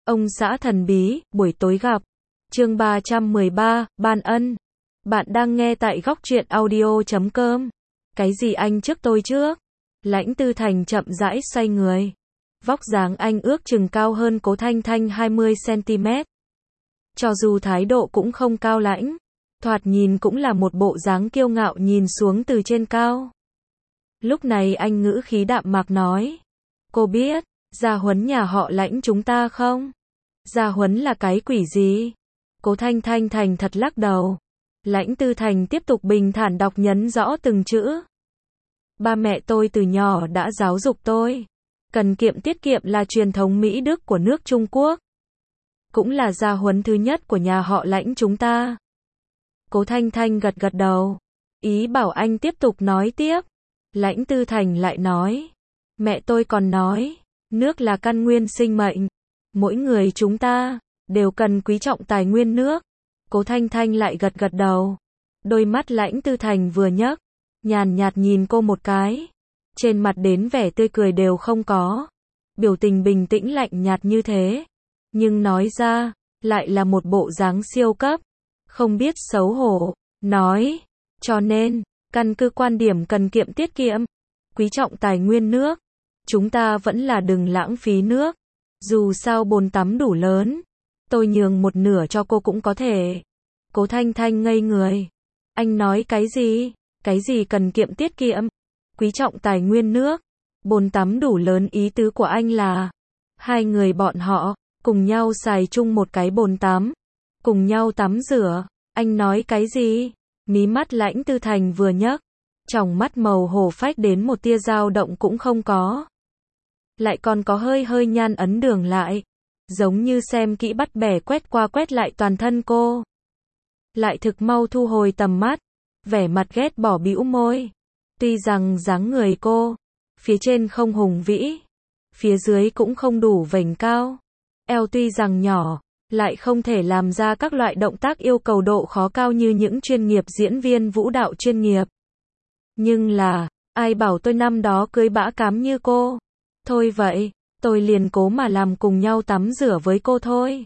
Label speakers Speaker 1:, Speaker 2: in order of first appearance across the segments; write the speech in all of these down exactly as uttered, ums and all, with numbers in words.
Speaker 1: Ông xã thần bí, buổi tối gặp. Chương ba trăm mười ba, ban ân. Bạn đang nghe tại góc truyện audio chấm com. Cái gì anh trước tôi trước? Lãnh Tư Thành chậm rãi xoay người. Vóc dáng anh ước chừng cao hơn Cố Thanh Thanh hai mươi xăng ti mét. Cho dù thái độ cũng không cao lãnh, thoạt nhìn cũng là một bộ dáng kiêu ngạo nhìn xuống từ trên cao. Lúc này anh ngữ khí đạm mạc nói. Cô biết, gia huấn nhà họ Lãnh chúng ta không? Gia huấn là cái quỷ gì? Cố Thanh Thanh thành thật lắc đầu. Lãnh Tư Thành tiếp tục bình thản đọc nhấn rõ từng chữ. Ba mẹ tôi từ nhỏ đã giáo dục tôi. Cần kiệm tiết kiệm là truyền thống Mỹ Đức của nước Trung Quốc. Cũng là gia huấn thứ nhất của nhà họ Lãnh chúng ta. Cố Thanh Thanh gật gật đầu. Ý bảo anh tiếp tục nói tiếp. Lãnh Tư Thành lại nói. Mẹ tôi còn nói, nước là căn nguyên sinh mệnh. Mỗi người chúng ta đều cần quý trọng tài nguyên nước. Cố Thanh Thanh lại gật gật đầu. Đôi mắt Lãnh Tư Thành vừa nhấc, nhàn nhạt nhìn cô một cái. Trên mặt đến vẻ tươi cười đều không có. Biểu tình bình tĩnh lạnh nhạt như thế. Nhưng nói ra, lại là một bộ dáng siêu cấp. Không biết xấu hổ. Nói, cho nên, căn cứ quan điểm cần kiệm tiết kiệm, quý trọng tài nguyên nước. Chúng ta vẫn là đừng lãng phí nước. Dù sao bồn tắm đủ lớn. Tôi nhường một nửa cho cô cũng có thể. Cố Thanh Thanh ngây người. Anh nói cái gì? Cái gì cần kiệm tiết kiệm? Quý trọng tài nguyên nước. Bồn tắm đủ lớn ý tứ của anh là hai người bọn họ cùng nhau xài chung một cái bồn tắm. Cùng nhau tắm rửa. Anh nói cái gì? Mí mắt Lãnh Tư Thành vừa nhấc. Tròng mắt màu hổ phách đến một tia dao động cũng không có. Lại còn có hơi hơi nhan ấn đường lại. Giống như xem kỹ bắt bẻ quét qua quét lại toàn thân cô. Lại thực mau thu hồi tầm mắt. Vẻ mặt ghét bỏ bĩu môi. Tuy rằng dáng người cô, phía trên không hùng vĩ, phía dưới cũng không đủ vểnh cao. Eo tuy rằng nhỏ, lại không thể làm ra các loại động tác yêu cầu độ khó cao như những chuyên nghiệp diễn viên vũ đạo chuyên nghiệp. Nhưng là, ai bảo tôi năm đó cưới bã cám như cô. Thôi vậy, tôi liền cố mà làm cùng nhau tắm rửa với cô thôi.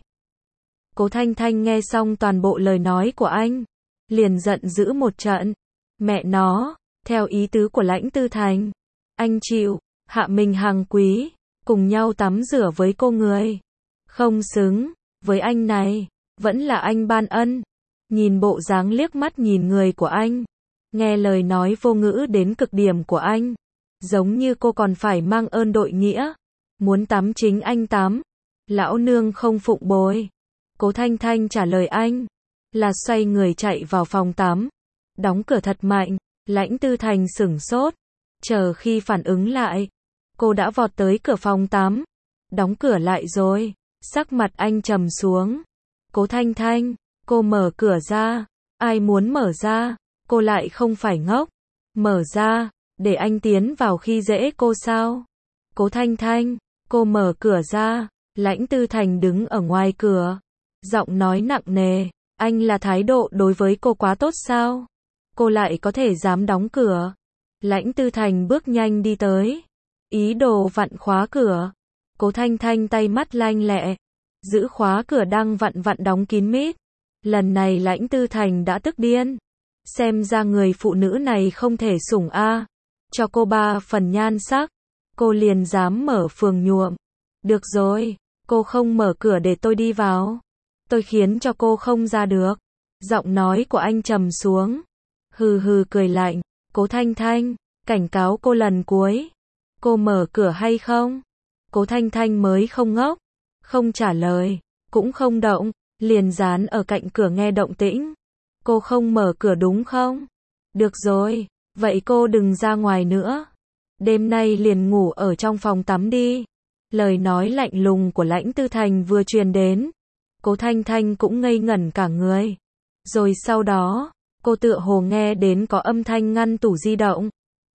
Speaker 1: Cố Thanh Thanh nghe xong toàn bộ lời nói của anh, liền giận dữ một trận. Mẹ nó, theo ý tứ của Lãnh Tư Thành, anh chịu, hạ mình hàng quý, cùng nhau tắm rửa với cô người. Không xứng, với anh này, vẫn là anh ban ân. Nhìn bộ dáng liếc mắt nhìn người của anh, nghe lời nói vô ngữ đến cực điểm của anh. Giống như cô còn phải mang ơn đội nghĩa. Muốn tắm chính anh tắm. Lão nương không phụng bồi. Cố Thanh Thanh trả lời anh. Là xoay người chạy vào phòng tắm. Đóng cửa thật mạnh. Lãnh Tư Thành sửng sốt. Chờ khi phản ứng lại. Cô đã vọt tới cửa phòng tắm. Đóng cửa lại rồi. Sắc mặt anh trầm xuống. Cố Thanh Thanh. Cô mở cửa ra. Ai muốn mở ra? Cô lại không phải ngốc. Mở ra. Để anh tiến vào khi dễ cô sao? Cố Thanh Thanh, cô mở cửa ra. Lãnh Tư Thành đứng ở ngoài cửa. Giọng nói nặng nề. Anh là thái độ đối với cô quá tốt sao? Cô lại có thể dám đóng cửa. Lãnh Tư Thành bước nhanh đi tới. Ý đồ vặn khóa cửa. Cố Thanh Thanh tay mắt lanh lẹ. Giữ khóa cửa đang vặn vặn đóng kín mít. Lần này Lãnh Tư Thành đã tức điên. Xem ra người phụ nữ này không thể sủng a. Cho cô ba phần nhan sắc, cô liền dám mở phường nhuộm. Được rồi, cô không mở cửa để tôi đi vào. Tôi khiến cho cô không ra được. Giọng nói của anh trầm xuống. Hừ hừ cười lạnh. Cố Thanh Thanh, cảnh cáo cô lần cuối. Cô mở cửa hay không? Cố Thanh Thanh mới không ngốc. Không trả lời, cũng không động. Liền dán ở cạnh cửa nghe động tĩnh. Cô không mở cửa đúng không? Được rồi. Vậy cô đừng ra ngoài nữa. Đêm nay liền ngủ ở trong phòng tắm đi. Lời nói lạnh lùng của Lãnh Tư Thành vừa truyền đến. Cố Thanh Thanh cũng ngây ngẩn cả người. Rồi sau đó, cô tựa hồ nghe đến có âm thanh ngăn tủ di động.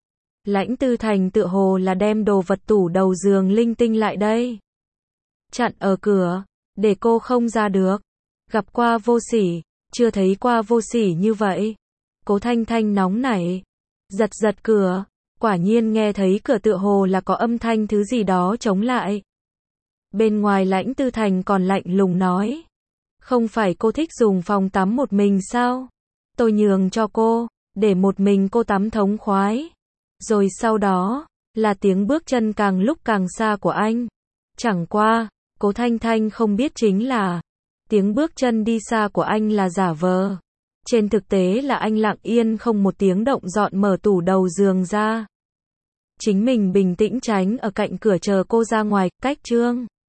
Speaker 1: Lãnh Tư Thành tựa hồ là đem đồ vật tủ đầu giường linh tinh lại đây. Chặn ở cửa, để cô không ra được. Gặp qua vô sỉ, chưa thấy qua vô sỉ như vậy. Cố Thanh Thanh nóng nảy. Giật giật cửa, quả nhiên nghe thấy cửa tựa hồ là có âm thanh thứ gì đó chống lại. Bên ngoài Lãnh Tư Thành còn lạnh lùng nói. Không phải cô thích dùng phòng tắm một mình sao? Tôi nhường cho cô, để một mình cô tắm thống khoái. Rồi sau đó, là tiếng bước chân càng lúc càng xa của anh. Chẳng qua, Cố Thanh Thanh không biết chính là, tiếng bước chân đi xa của anh là giả vờ. Trên thực tế là anh lặng yên không một tiếng động dọn mở tủ đầu giường ra. Chính mình bình tĩnh tránh ở cạnh cửa chờ cô ra ngoài, cách Trương